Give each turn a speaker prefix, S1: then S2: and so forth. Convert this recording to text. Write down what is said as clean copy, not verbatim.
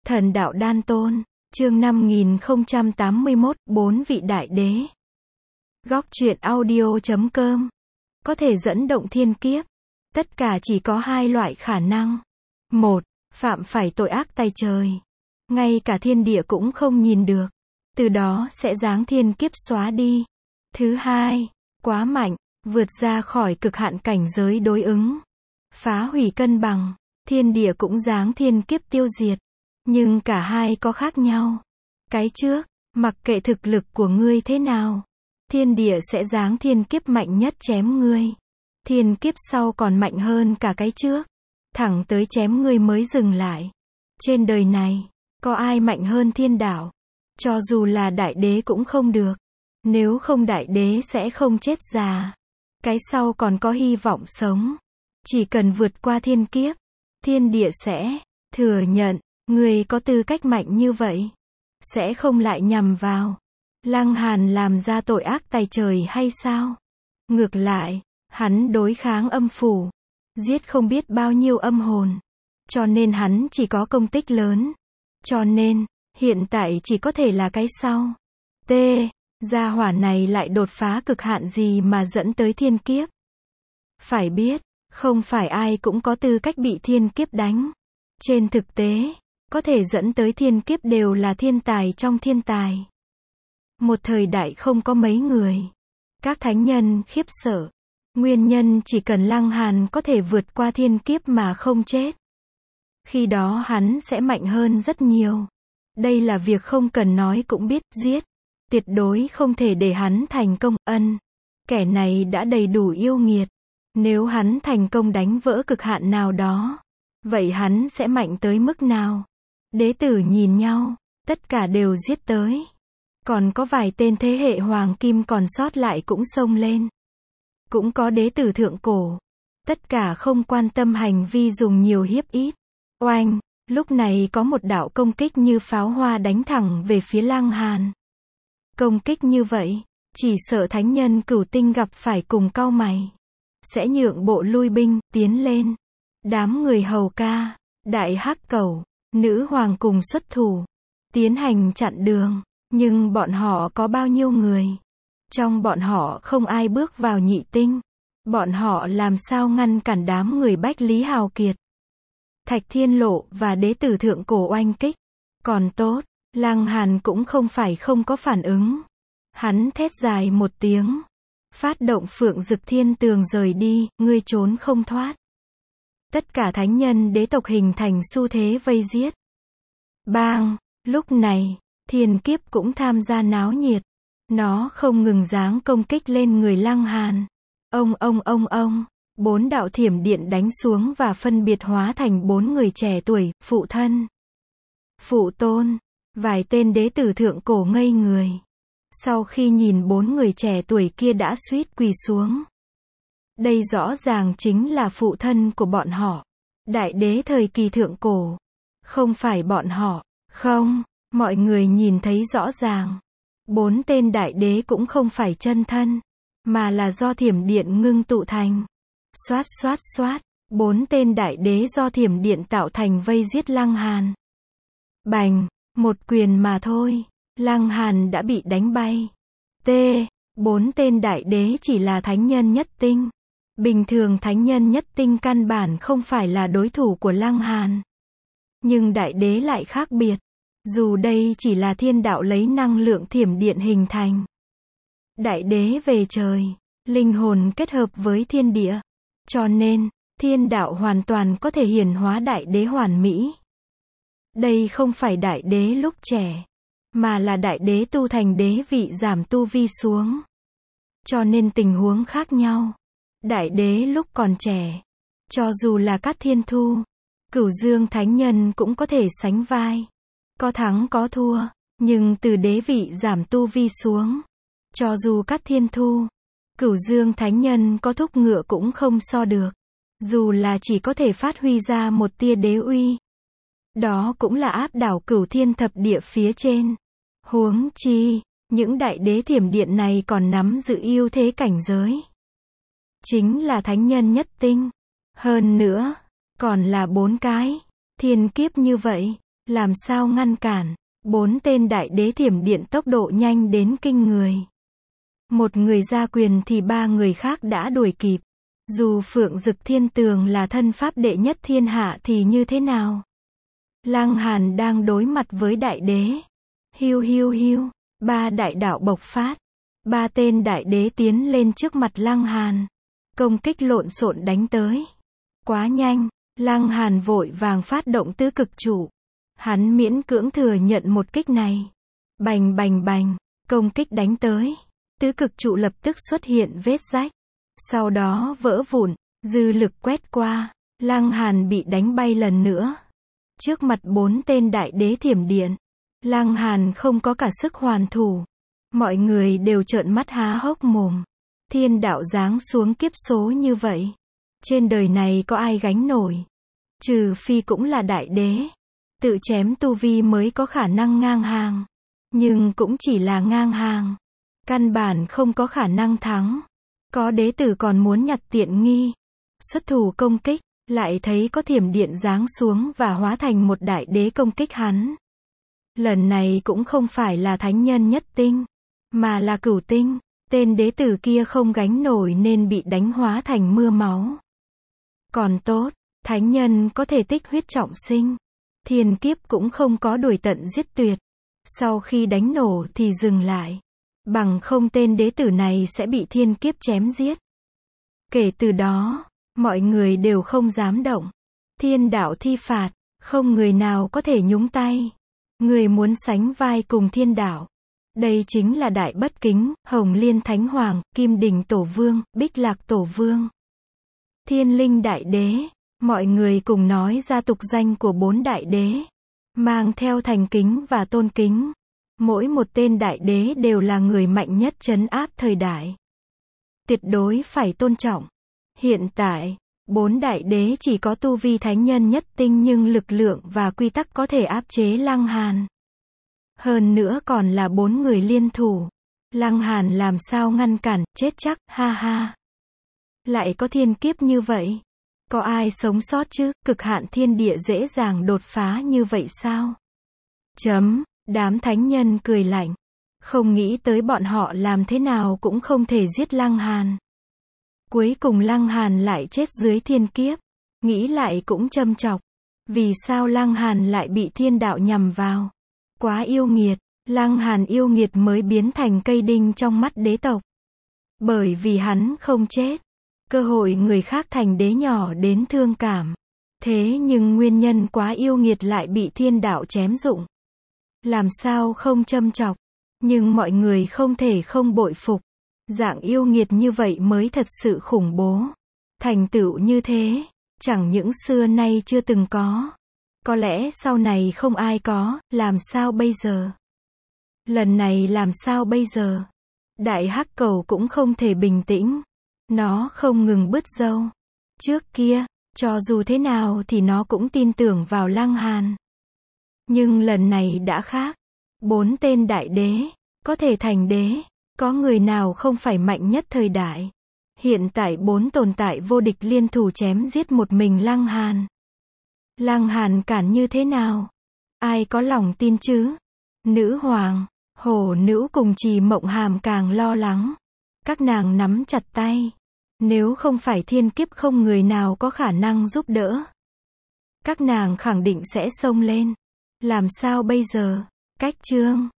S1: Thần đạo đan tôn, chương 5081, 4 vị đại đế. Góc truyện audio.com. Có thể dẫn động thiên kiếp. Tất cả chỉ có hai loại khả năng. Một, phạm phải tội ác tày trời. Ngay cả thiên địa cũng không nhìn được. Từ đó sẽ giáng thiên kiếp xóa đi. Thứ hai, quá mạnh, vượt ra khỏi cực hạn cảnh giới đối ứng. Phá hủy cân bằng, thiên địa cũng giáng thiên kiếp tiêu diệt. Nhưng cả hai có khác nhau. Cái trước, mặc kệ thực lực của ngươi thế nào, thiên địa sẽ giáng thiên kiếp mạnh nhất chém ngươi. Thiên kiếp sau còn mạnh hơn cả cái trước. Thẳng tới chém ngươi mới dừng lại. Trên đời này, có ai mạnh hơn thiên đạo? Cho dù là đại đế cũng không được. Nếu không đại đế sẽ không chết già. Cái sau còn có hy vọng sống. Chỉ cần vượt qua thiên kiếp, thiên địa sẽ thừa nhận, người có tư cách mạnh như vậy. Sẽ không lại nhằm vào Lăng Hàn làm ra tội ác tày trời hay sao? Ngược lại, hắn đối kháng âm phủ, giết không biết bao nhiêu âm hồn. Cho nên hắn chỉ có công tích lớn. Cho nên, hiện tại chỉ có thể là cái sau. T. Gia hỏa này lại đột phá cực hạn gì mà dẫn tới thiên kiếp? Phải biết, không phải ai cũng có tư cách bị thiên kiếp đánh. Trên thực tế, có thể dẫn tới thiên kiếp đều là thiên tài trong thiên tài. Một thời đại không có mấy người. Các thánh nhân khiếp sợ. Nguyên nhân chỉ cần Lăng Hàn có thể vượt qua thiên kiếp mà không chết. Khi đó hắn sẽ mạnh hơn rất nhiều. Đây là việc không cần nói cũng biết, giết. Tuyệt đối không thể để hắn thành công, kẻ này đã đầy đủ yêu nghiệt. Nếu hắn thành công đánh vỡ cực hạn nào đó, vậy hắn sẽ mạnh tới mức nào? Đế tử nhìn nhau, tất cả đều giết tới. Còn có vài tên thế hệ hoàng kim còn sót lại cũng xông lên. Cũng có đế tử thượng cổ. Tất cả không quan tâm hành vi dùng nhiều hiếp ít. Oanh, lúc này có một đạo công kích như pháo hoa đánh thẳng về phía Lăng Hàn. Công kích như vậy, chỉ sợ thánh nhân cửu tinh gặp phải cùng cau mày. Sẽ nhượng bộ lui binh, tiến lên. Đám người hầu ca, đại hắc cẩu, nữ hoàng cùng xuất thủ. Tiến hành chặn đường. Nhưng bọn họ có bao nhiêu người? Trong bọn họ không ai bước vào nhị tinh. Bọn họ làm sao ngăn cản đám người Bách Lý Hào Kiệt? Thạch Thiên Lộ và đế tử thượng cổ oanh kích. Còn tốt, Lăng Hàn cũng không phải không có phản ứng. Hắn thét dài một tiếng. Phát động Phượng Dực Thiên Tường rời đi, ngươi trốn không thoát. Tất cả thánh nhân đế tộc hình thành xu thế vây giết. Bang! Lúc này, thiên kiếp cũng tham gia náo nhiệt. Nó không ngừng giáng công kích lên người Lăng Hàn. Ông. 4 đạo thiểm điện đánh xuống và phân biệt hóa thành 4 người trẻ tuổi, phụ thân, phụ tôn. Vài tên đế tử thượng cổ ngây người. Sau khi nhìn 4 người trẻ tuổi kia đã suýt quỳ xuống. Đây rõ ràng chính là phụ thân của bọn họ. Đại đế thời kỳ thượng cổ. Không phải bọn họ. Không, mọi người nhìn thấy rõ ràng. 4 tên đại đế cũng không phải chân thân, mà là do thiểm điện ngưng tụ thành. Xoát. 4 tên đại đế do thiểm điện tạo thành vây giết Lăng Hàn. Bành, một quyền mà thôi. Lăng Hàn đã bị đánh bay. 4 tên đại đế chỉ là thánh nhân nhất tinh. Bình thường thánh nhân nhất tinh căn bản không phải là đối thủ của Lăng Hàn. Nhưng đại đế lại khác biệt. Dù đây chỉ là thiên đạo lấy năng lượng thiểm điện hình thành. Đại đế về trời, linh hồn kết hợp với thiên địa. Cho nên, thiên đạo hoàn toàn có thể hiển hóa đại đế hoàn mỹ. Đây không phải đại đế lúc trẻ, mà là đại đế tu thành đế vị giảm tu vi xuống. Cho nên tình huống khác nhau. Đại đế lúc còn trẻ, cho dù là Cát Thiên Thu, Cửu Dương thánh nhân cũng có thể sánh vai. Có thắng có thua, nhưng từ đế vị giảm tu vi xuống, cho dù Cát Thiên Thu, Cửu Dương thánh nhân có thúc ngựa cũng không so được. Dù là chỉ có thể phát huy ra một tia đế uy. Đó cũng là áp đảo Cửu Thiên thập địa phía trên. Huống chi, những đại đế thiểm điện này còn nắm giữ ưu thế cảnh giới. Chính là thánh nhân nhất tinh. Hơn nữa, còn là 4 cái thiên kiếp như vậy. Làm sao ngăn cản? 4 tên đại đế thiểm điện tốc độ nhanh đến kinh người. Một người ra quyền thì 3 người khác đã đuổi kịp. Dù Phượng Dực Thiên Tường là thân pháp đệ nhất thiên hạ thì như thế nào? Lăng Hàn đang đối mặt với đại đế. Hiu hiu hiu, 3 đại đạo bộc phát. 3 tên đại đế tiến lên trước mặt Lăng Hàn. Công kích lộn xộn đánh tới. Quá nhanh, Lăng Hàn vội vàng phát động tứ cực trụ. Hắn miễn cưỡng thừa nhận một kích này. Bành bành bành, công kích đánh tới. Tứ cực trụ lập tức xuất hiện vết rách. Sau đó vỡ vụn, dư lực quét qua. Lăng Hàn bị đánh bay lần nữa. Trước mặt 4 tên đại đế thiểm điện. Lăng Hàn không có cả sức hoàn thủ. Mọi người đều trợn mắt há hốc mồm. Thiên đạo giáng xuống kiếp số như vậy. Trên đời này có ai gánh nổi? Trừ phi cũng là đại đế. Tự chém tu vi mới có khả năng ngang hàng. Nhưng cũng chỉ là ngang hàng. Căn bản không có khả năng thắng. Có đế tử còn muốn nhặt tiện nghi. Xuất thủ công kích, lại thấy có thiểm điện giáng xuống và hóa thành một đại đế công kích hắn. Lần này cũng không phải là thánh nhân nhất tinh, mà là cửu tinh. Tên đế tử kia không gánh nổi nên bị đánh hóa thành mưa máu. Còn tốt, thánh nhân có thể tích huyết trọng sinh. Thiên kiếp cũng không có đuổi tận giết tuyệt. Sau khi đánh nổ thì dừng lại. Bằng không tên đế tử này sẽ bị thiên kiếp chém giết. Kể từ đó, mọi người đều không dám động. Thiên đạo thi phạt, không người nào có thể nhúng tay. Người muốn sánh vai cùng thiên đạo. Đây chính là Đại Bất Kính, Hồng Liên Thánh Hoàng, Kim Đình Tổ Vương, Bích Lạc Tổ Vương. Thiên Linh Đại Đế. Mọi người cùng nói ra tục danh của 4 đại đế. Mang theo thành kính và tôn kính. Mỗi một tên đại đế đều là người mạnh nhất trấn áp thời đại. Tuyệt đối phải tôn trọng. Hiện tại, 4 đại đế chỉ có tu vi thánh nhân nhất tinh nhưng lực lượng và quy tắc có thể áp chế Lăng Hàn. Hơn nữa còn là 4 người liên thủ. Lăng Hàn làm sao ngăn cản, chết chắc, ha ha. Lại có thiên kiếp như vậy. Có ai sống sót chứ, cực hạn thiên địa dễ dàng đột phá như vậy sao? Đám thánh nhân cười lạnh. Không nghĩ tới bọn họ làm thế nào cũng không thể giết Lăng Hàn. Cuối cùng Lăng Hàn lại chết dưới thiên kiếp. Nghĩ lại cũng châm chọc. Vì sao Lăng Hàn lại bị thiên đạo nhằm vào? Quá yêu nghiệt. Lăng Hàn yêu nghiệt mới biến thành cây đinh trong mắt đế tộc. Bởi vì hắn không chết. Cơ hội người khác thành đế nhỏ đến thương cảm. Thế nhưng nguyên nhân quá yêu nghiệt lại bị thiên đạo chém dụng. Làm sao không châm chọc. Nhưng mọi người không thể không bội phục. Dạng yêu nghiệt như vậy mới thật sự khủng bố. Thành tựu như thế, chẳng những xưa nay chưa từng có. Có lẽ sau này không ai có, làm sao bây giờ? Lần này làm sao bây giờ? Đại Hắc Cầu cũng không thể bình tĩnh. Nó không ngừng bứt râu. Trước kia, cho dù thế nào thì nó cũng tin tưởng vào Lăng Hàn. Nhưng lần này đã khác. 4 tên đại đế, có thể thành đế. Có người nào không phải mạnh nhất thời đại. Hiện tại 4 tồn tại vô địch liên thủ chém giết một mình Lăng Hàn. Lăng Hàn cản như thế nào? Ai có lòng tin chứ? Nữ hoàng, hổ nữ cùng Trì Mộng Hàm càng lo lắng. Các nàng nắm chặt tay. Nếu không phải thiên kiếp không người nào có khả năng giúp đỡ. Các nàng khẳng định sẽ xông lên. Làm sao bây giờ? Cách chương